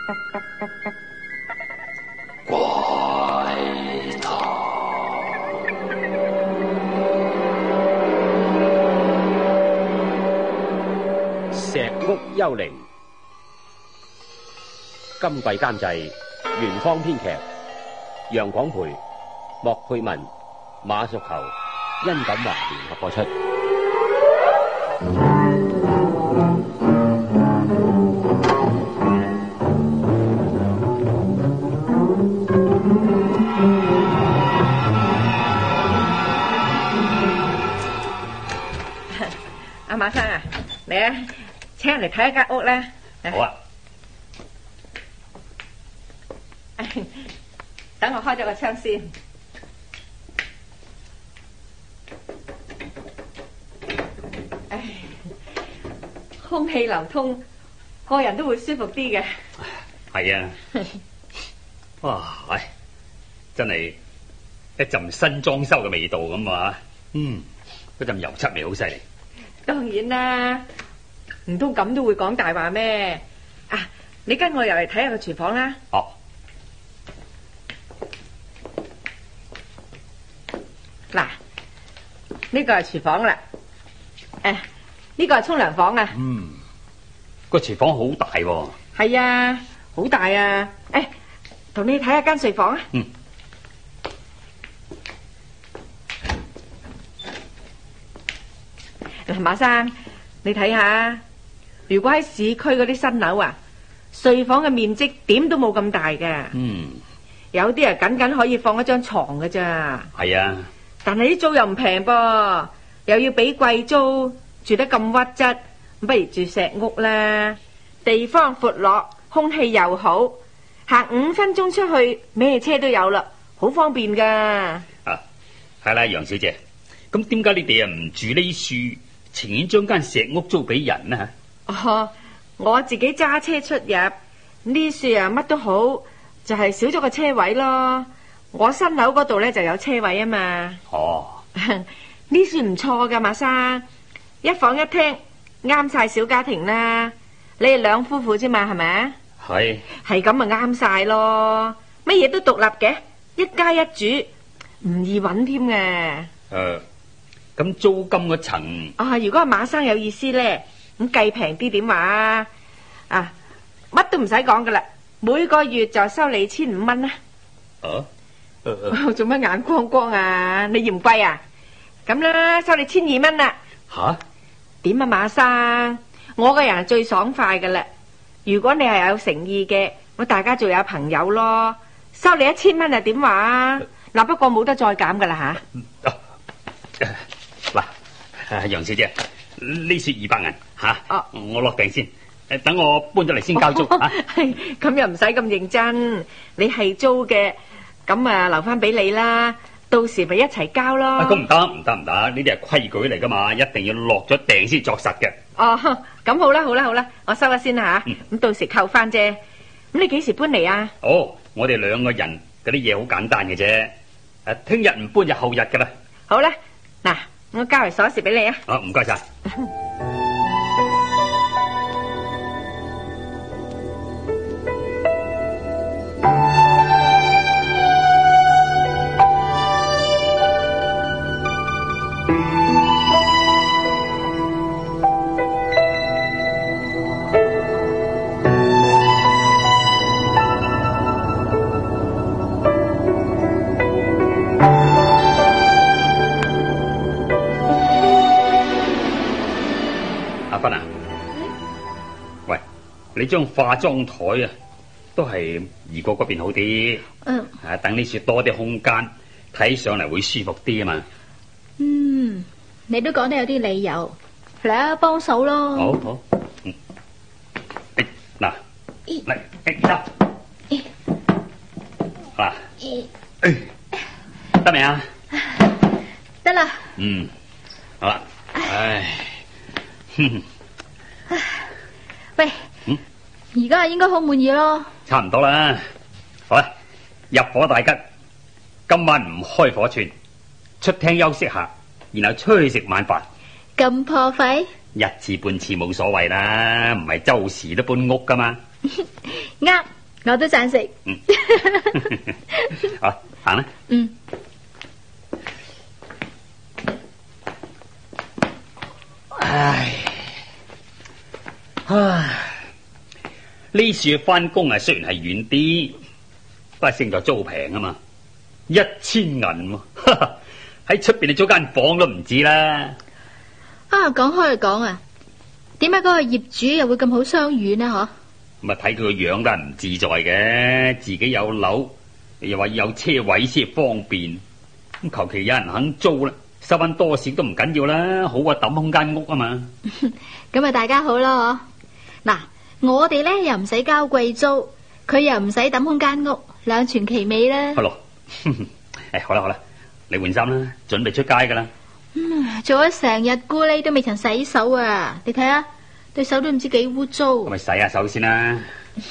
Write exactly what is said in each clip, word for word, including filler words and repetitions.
怪談石屋幽靈，今季監製原創編劇楊廣培、莫佩文、馬淑球、殷錦華聯合播出。 阿馬生啊，嚟啊，請人嚟睇一間屋啦。 好啊。 等我開咗個窗先。唉，空氣流通，個人都會舒服啲嘅。 係啊。哇，唉，真係一陣新裝修嘅味道咁啊！嗯，嗰陣油漆味好犀利。 當然啦，唔通咁都會講大話咩？啊，你跟我入嚟睇下個廚房啦。 哦。 嗱，呢個係廚房啦。誒，呢個係沖涼房啊。 嗯，個廚房好大喎。 係啊，好大啊。誒，同你睇下間睡房啊。 嗯。 嗱，馬生，你睇下，如果喺市區嗰啲新樓啊，睡房嘅面積點都冇咁大嘅。 嗯。 有啲啊，僅僅可以放一張床㗎咋。 係啊。 但係啲租又唔平噃，又要俾貴租，住得咁屈質，不如住石屋啦。地方闊落，空氣又好，行五分鐘出去，咩車都有啦，好方便噶。 啊，係啦，楊小姐，咁點解你哋啊唔住呢處，情願將間石屋租俾人呢？ 哦，我自己揸車出入呢處啊，乜都好，就係少咗個車位咯。我新樓嗰度咧就有車位啊嘛。 哦， 呢處唔錯噶，馬生，一房一廳，啱晒小家庭啦。你哋兩夫婦啫嘛，係咪啊？ 係。係咁咪啱晒咯，乜嘢都獨立嘅，一家一住，唔易搵添嘅。 誒，咁租金嗰層啊，如果阿馬生有意思咧，咁計平啲點話啊？啊，乜都唔使講噶啦，每個月就收你千五蚊啦。 啊？ 做乜眼光光啊？你嫌貴啊？咁啦，收你千二蚊啦。 吓？點啊，馬生？我個人係最爽快噶啦。如果你係有誠意嘅，我大家做有朋友咯。收你一千蚊啊？點話？嗱，不過冇得再減噶啦吓。 嗱，楊小姐，呢處二百銀吓。 哦， 我落訂先。誒，等我搬咗嚟先交租啊。 咁又唔使咁認真，你係租嘅。咁啊，留翻俾你啦，到時咪一齊交咯。 咁唔得，唔得，唔得，呢啲係規矩嚟噶嘛，一定要落咗訂先作實嘅。 哦，咁好啦，好啦，好啦，我收咗先啦吓。咁、嗯、到時扣翻啫。咁你幾時搬嚟啊？ 哦，我哋兩個人嗰啲嘢好簡單嘅啫。誒，聽日唔搬就後日噶啦。 好啦，嗱，我交嚟鎖匙俾你啊。 好，唔該晒。你張化妝台啊，都係移過嗰邊好啲。嗯，啊，等呢處多啲空間，睇上嚟會舒服啲啊嘛。 嗯，你都講得有啲理由，嚟啊，幫手咯。 好好，嗯，嗱，嚟，嚟，嗱，得未啊？ 得啦。 嗯，好啦。唉，哼， 喂。而家應該好滿意咯， 差唔多啦。好啦，入伙大吉，今晚唔開火串，出廳休息下，然後出去食晚飯。 咁破費？ 一次半次冇所謂啦，唔係周時都搬屋噶嘛。 啱， 我都贊成。 嗯，好，行啦。 嗯。 唉，唉，呢處翻工啊，雖然係遠啲，不過勝在租平啊嘛，一千銀喎，喺出邊你租間房都唔止啦。 啊，講開就講啊，點解嗰個業主又會咁好相與呢？嗬？ 咁啊，睇佢個樣都係唔自在嘅，自己有樓，又話有車位先方便，咁求其有人肯租啦。收翻多少都唔緊要啦，好過抌空間屋啊嘛。 咁咪大家好咯，嗱，我哋咧又唔使交貴租，佢又唔使抌空間屋，兩全其美啦。 係咯，誒，好啦好啦，你換衫啦，準備出街噶啦。 嗯，做咗成日咕喱都未曾洗手啊！你睇下，對手都唔知幾污糟。 咁咪洗下手先啦。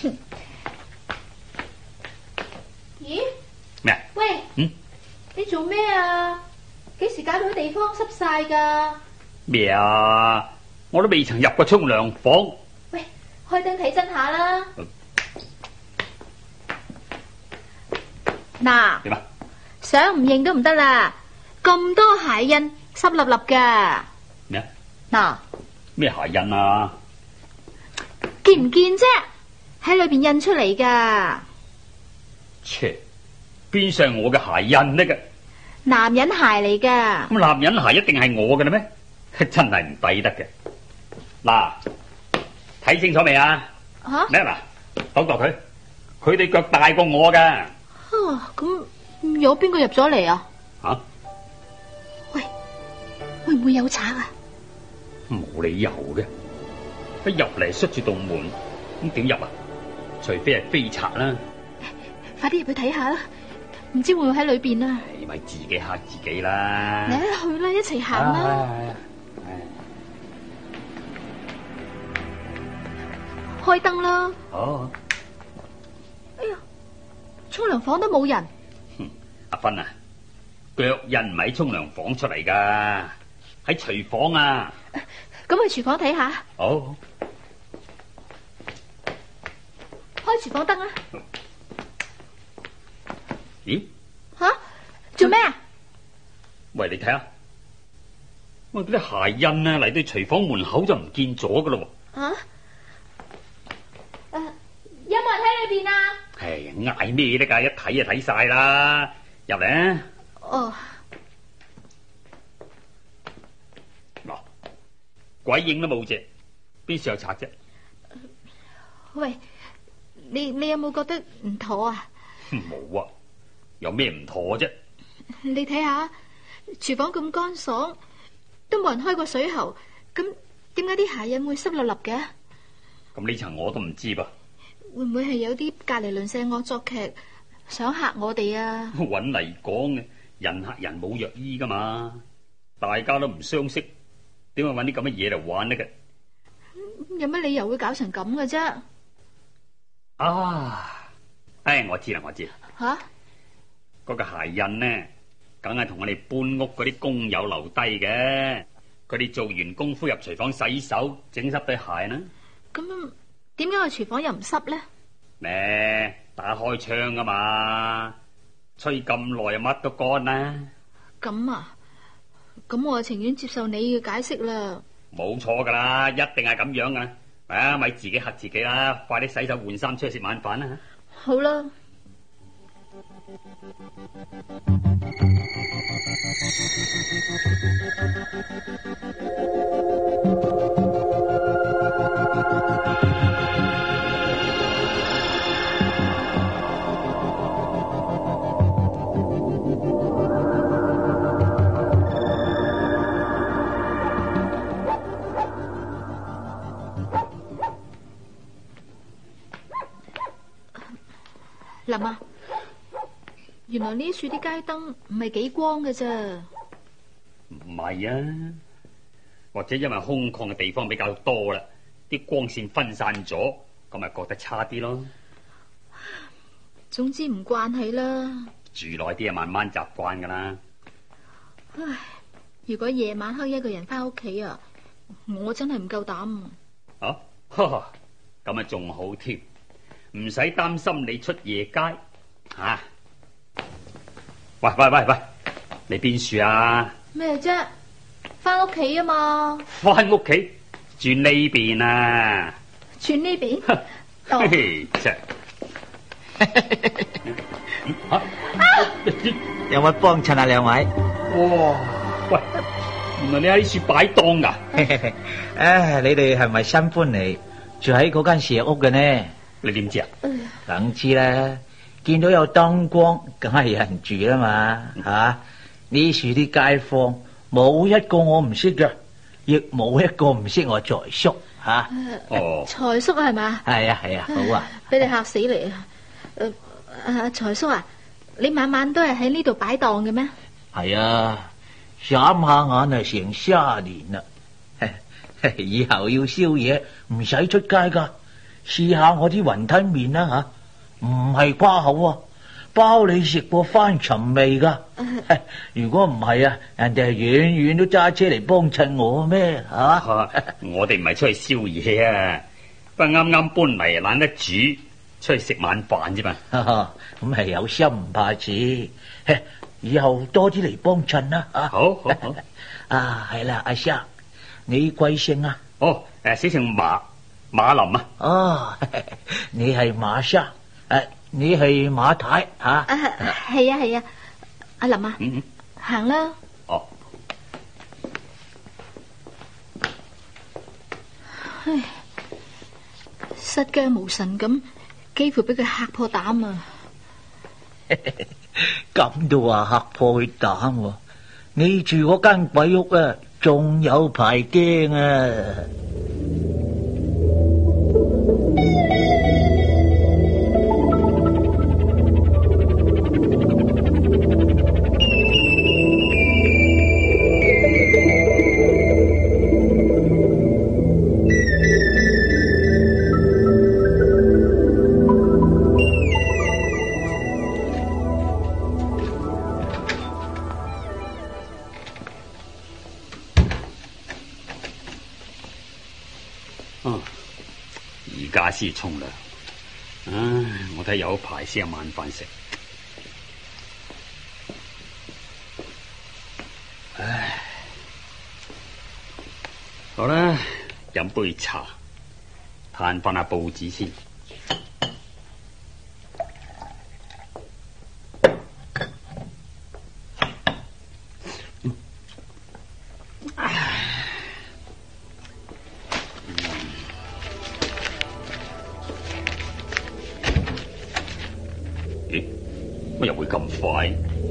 咦？ 咩啊？ 喂， 嗯， 你做咩啊？幾時搞到啲地方濕晒噶？ 咩啊？我都未曾入過沖涼房。 喂，開燈睇真下啦。嗱， 點啊？ 想唔認都唔得啦，咁多鞋印，濕立立噶。 咩啊？ 嗱， 咩鞋印啊？ 見唔見啫？喺裏邊印出嚟噶。 切，邊上係我嘅鞋印呢？嘅男人鞋嚟噶。 咁男人鞋一定係我嘅啦咩？真係唔抵得嘅。嗱，睇清楚未啊？吓？咩嗱？度度佢，佢哋腳大過我噶。 哦，咁有邊個入咗嚟啊？ 吓？ 喂，會唔會有賊啊？ 冇理由嘅，一入嚟塞住道門，咁點入啊？除非係飛賊啦。 快啲入去睇下啦，唔知會唔會喺裏邊啊？ 你咪自己嚇自己啦。 嚟去啦，一齊行啦。開燈啦。 哦。 哎呀，沖涼房都冇人。 哼，阿芬啊，腳印唔喺沖涼房出嚟噶，喺廚房啊。 咁去廚房睇下。 好。 開廚房燈啊。 咦？ 吓？做咩啊？ 喂，你睇下，喂，嗰啲鞋印啊，嚟到廚房門口就唔見咗噶咯。 啊？誒，有冇人喺裏邊啊？ 係嗌咩得噶？一睇就睇晒啦，入嚟啊！ 哦。 嗱，鬼影都冇隻，邊時有賊啫？ 喂，你你有冇覺得唔妥啊？ 冇啊，有咩唔妥啫？ 你睇下，廚房咁乾爽，都冇人開過水喉，咁點解啲鞋印會濕立立嘅？ 咁呢層我都唔知噃。 會唔會係有啲隔籬鄰舍惡作劇，想嚇我哋啊？ 搵嚟講嘅，人嚇人冇藥醫噶嘛，大家都唔相識，點會搵啲咁嘅嘢嚟玩呢？嘅有乜理由會搞成咁嘅啫？ 啊！唉，我知啦，我知啦。 吓？ 嗰個鞋印呢，梗係同我哋搬屋嗰啲工友留低嘅。佢哋做完功夫入廚房洗手，整濕對鞋啦。 咁點解個廚房又唔濕咧？ 咩？打開窗噶嘛，吹咁耐又乜都乾啦。咁啊？咁我情願接受你嘅解釋啦。 冇錯噶啦，一定係咁樣噶。啊，咪自己嚇自己啦，快啲洗手換衫出去食晚飯啦。 好啦。林啊，原來呢處啲街燈唔係幾光嘅啫。 唔係啊，或者因為空曠嘅地方比較多啦，啲光線分散咗，咁咪覺得差啲咯。 總之唔慣係啦。 住耐啲啊，慢慢習慣噶啦。 唉，如果夜晚黑一個人翻屋企啊，我真係唔夠膽。 啊，咁啊仲好添。 唔使擔心你出夜街啊！喂喂喂喂，你邊處啊？ 咩啫？翻屋企啊嘛。 翻屋企住呢邊啊？ 住呢邊？ 嘿嘿，真啊、有冇幫襯啊？兩位？ 哇！喂，原來你喺處擺檔噶？ 唉，你哋係咪新搬嚟住喺嗰間石屋嘅呢？ 你點知啊？ 梗知啦，見到有燈光，梗係有人住啦嘛。吓，呢處啲街坊冇一個我唔識嘅，亦冇一個唔識我財叔吓。 哦， 財叔係嘛？ 係啊係啊，好啊！ 俾你嚇死你啊！誒，啊財叔啊，你晚晚都係喺呢度擺檔嘅咩？ 係啊，眨下眼啊成卅年啦。以後要宵夜唔使出街噶，試下我啲雲吞麵啦吓，唔係瓜口啊，包你食過翻尋味噶。如果唔係啊，人哋係遠遠都揸車嚟幫襯我咩？係嘛？ 我哋唔係出去宵夜啊，不過啱啱搬嚟懶得煮，出去食晚飯啫嘛。 咁係有心唔怕遲，以後多啲嚟幫襯啦。啊， 好好好。 啊，係啦，阿生，你貴姓啊？ 哦，誒，小姓馬，馬林啊。 哦，你係馬生，誒，你係馬太吓？ 啊，係啊係啊，阿林啊， 嗯， 行啦。 哦。 唉，失驚無神咁，幾乎俾佢嚇破膽啊！ 咁都話嚇破佢膽？你住嗰間鬼屋啊，仲有排驚啊！ 而家先沖涼，唉，我睇有排先有晚飯食。唉，好啦，飲杯茶，嘆翻下報紙先。乜又會咁快？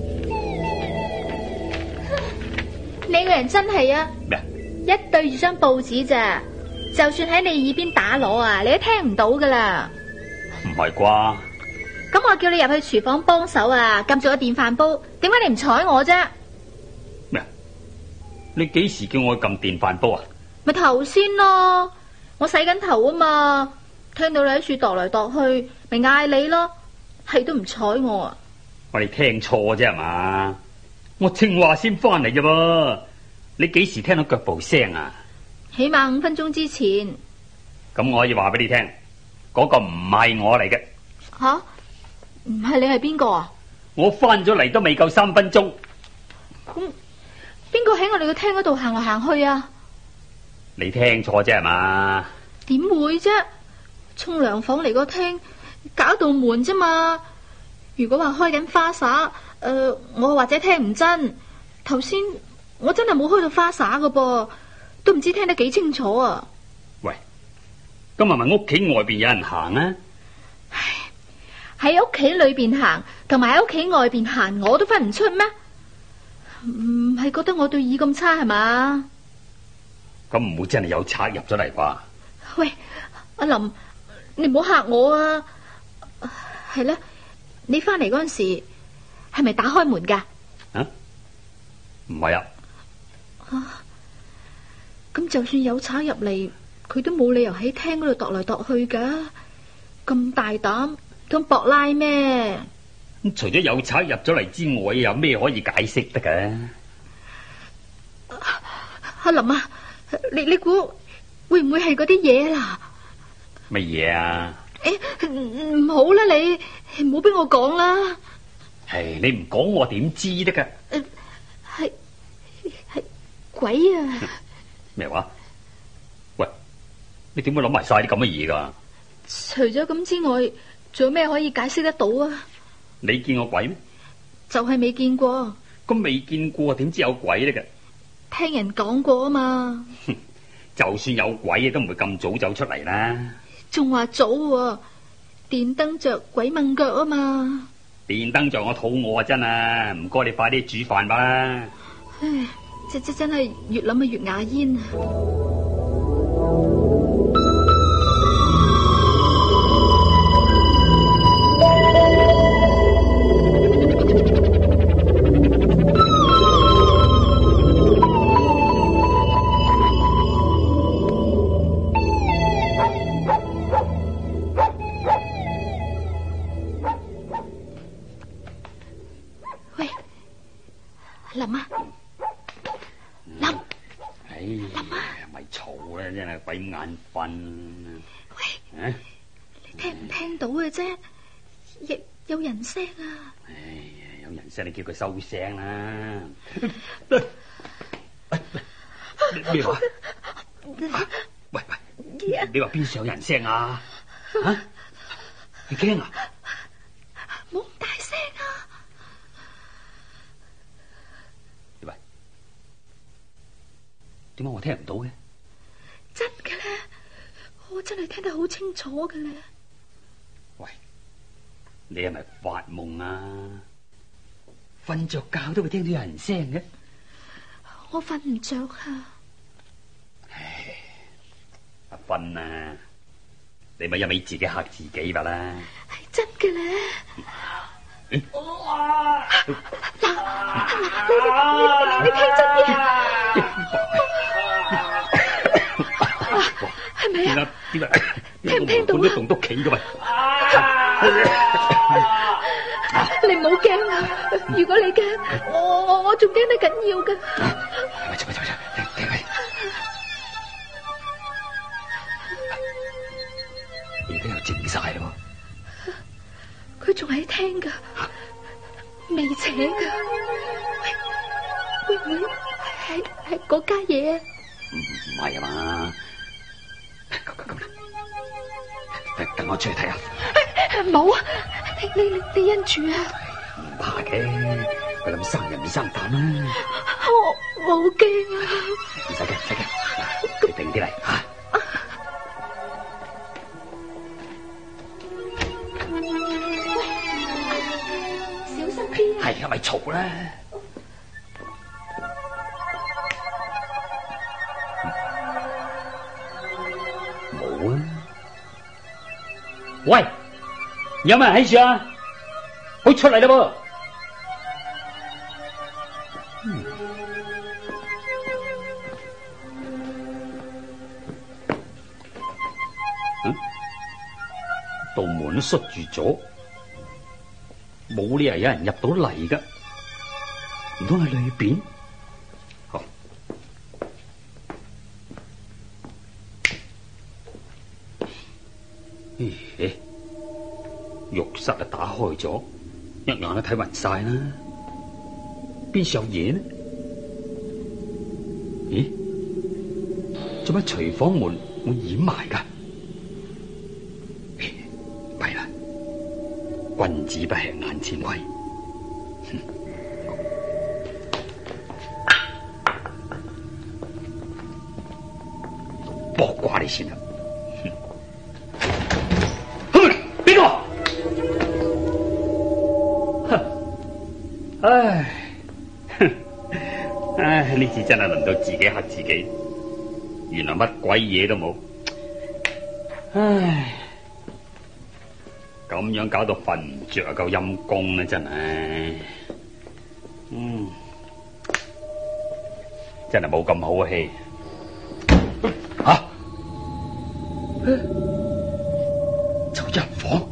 你個人真係啊！ 咩？ 一對住張報紙咋，就算喺你耳邊打鑼啊，你都聽唔到噶啦。 唔係啩？ 咁我叫你入去廚房幫手啊，撳住個電飯煲，點解你唔睬我啫？ 咩？你幾時叫我撳電飯煲啊？ 咪頭先咯，我洗緊頭啊嘛，聽到你喺處踱嚟踱去，咪嗌你咯，係都唔睬我啊！ 我哋聽錯啫係嘛？我正話先翻嚟啫噃，你幾時聽到腳步聲啊？ 起碼五分鐘之前。 咁我可以話俾你聽，嗰個唔係我嚟嘅。 吓？唔係你係邊個啊？ 我翻咗嚟都未夠三分鐘。 咁邊個喺我哋個廳嗰度行嚟行去啊？ 你聽錯啫係嘛？ 點會啫？沖涼房嚟個廳搞道門啫嘛。如果話開緊花灑，誒、呃，我或者聽唔真。頭先我真係冇開到花灑噶噃，都唔知聽得幾清楚啊！ 喂，今日咪屋企外邊有人行啊？ 唉，喺屋企裏邊行，同埋喺屋企外邊行，我都分唔出咩？唔係覺得我對耳咁差係嘛？ 咁唔會真係有賊入咗嚟啩？ 喂，阿林，你唔好嚇我啊！係啦。你翻嚟嗰陣時係咪打開門噶？ 啊，唔係啊。 啊，咁就算有賊入嚟，佢都冇理由喺廳嗰度踱嚟踱去噶。咁大膽，咁搏拉咩？ 咁除咗有賊入咗嚟之外，有咩可以解釋得噶？ 阿林啊，你你估會唔會係嗰啲嘢啦？ 乜嘢啊？ 誒，唔好啦，你唔好俾我講啦。 係你唔講我點知得噶？ 係係鬼啊！ 咩話？喂，你點會諗埋晒啲咁嘅嘢噶？ 除咗咁之外，仲有咩可以解釋得到啊？ 你見過鬼咩？ 就係未見過。 咁未見過點知有鬼咧？噶聽人講過啊嘛。 就算有鬼都唔會咁早走出嚟啦。 仲話早喎，電燈着鬼掹腳啊嘛。 電燈着我肚餓啊真啊，唔該你快啲煮飯吧。 唉，真真真係越諗啊越牙煙啊！林啊，林， 哎呀，咪嘈啦，真係鬼眼瞓。 喂， 啊， 你聽唔聽到嘅啫？有有人聲啊！ 哎呀，有人聲，你叫佢收聲啦。咩話？喂喂，你話邊上有人聲啊？啊？你驚啊？ 冇咁大聲啊！ 點解我聽唔到嘅？ 真嘅咧，我真係聽得好清楚嘅咧。 喂，你係咪發夢啊？瞓着覺都會聽到有人聲嘅。 我瞓唔着啊！ 唉，阿芬啊，你咪一味自己嚇自己吧啦。 係真嘅咧。嗱嗱，你你你聽真啲。係咪啊？ 點解？ 聽唔聽到啊？ 都棟篤企噶喂！ 你唔好驚啊！如果你驚，我我我仲驚得緊要噶。 咪住咪住咪住，聽聽。而家又靜晒咯。 佢仲喺聽噶，未請噶。會唔會係係嗰家嘢啊？ 唔唔係啊嘛。咁咁啦，等我出去睇下。 冇啊！你你你因住啊！ 唔怕嘅，佢諗生人唔生膽啦。 我我好驚啊！ 唔使驚，唔使驚，你定啲嚟吓。 小心啲啊！ 係啊，咪嘈啦！冇啊！喂，有冇人喺處啊？可以出嚟啦噃！嗯，嗯，道門都塞住咗，冇理由有人入到嚟噶，唔通喺裏邊？好，咦？浴室啊打開咗，一眼都睇暈晒啦。邊時有嘢呢？咦？做乜廚房門會掩埋噶？弊啦！君子不吃眼前虧。卜卦你先啦！邊個？唉，唉，呢次真係輪到自己嚇自己，原來乜鬼嘢都冇。唉，咁樣搞到瞓唔着，夠陰功啦，真係。嗯，真係冇咁好氣。吓，就入房。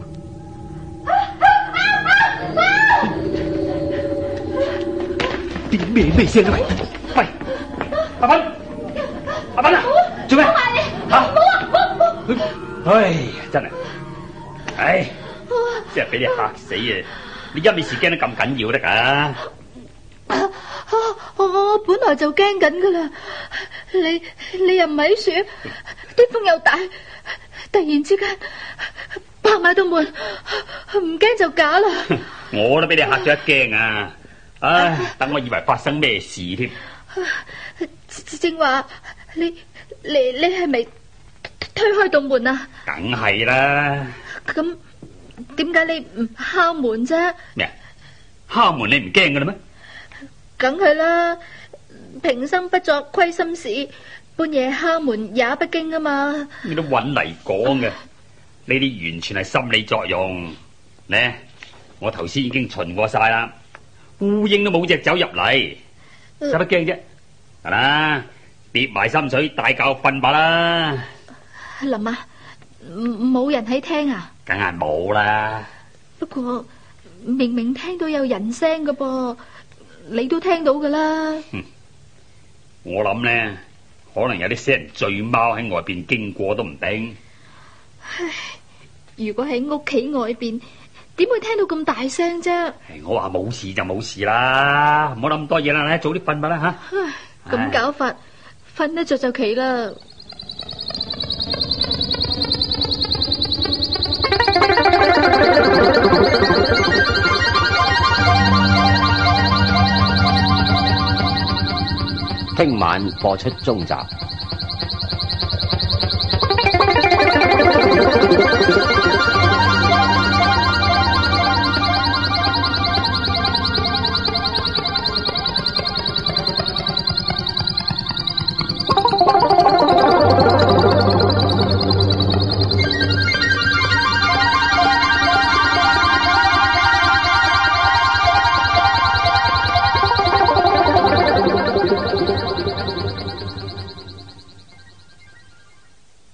啲咩咩聲啊？喂喂，阿芬，阿芬啊，做咩？吓，哎呀，真係唉，真係俾你嚇死啊！你一味事驚得咁緊要得噶？ 啊啊！我我本來就驚緊噶啦，你你又唔喺樹，啲風又大，突然之間拍埋道門，唔驚就假啦。 我都俾你嚇咗一驚啊！唉，等我以為發生咩事添。 正話，你你你係咪推開道門啊？ 梗係啦。 咁點解你唔敲門啫？ 咩？敲門你唔驚噶啦咩？ 梗係啦，平生不作虧心事，半夜敲門也不驚啊嘛。 你都搵嚟講嘅，呢啲完全係心理作用。呢，我頭先已經巡過晒啦，烏蠅都冇隻走入嚟，使乜驚啫？係啦，跌埋心水，大覺瞓吧啦。 林啊，冇人喺廳啊？ 梗係冇啦。 不過明明聽到有人聲㗎噃。你都聽到噶啦。 嗯，我諗呢，可能有啲死人醉貓喺外邊經過都唔定。 唉，如果喺屋企外邊，點會聽到咁大聲啫？ 我話冇事就冇事啦，唔好諗咁多嘢啦，早啲瞓吧啦吓。 唉，咁搞法，瞓得着就奇啦。 聽晚播出中集。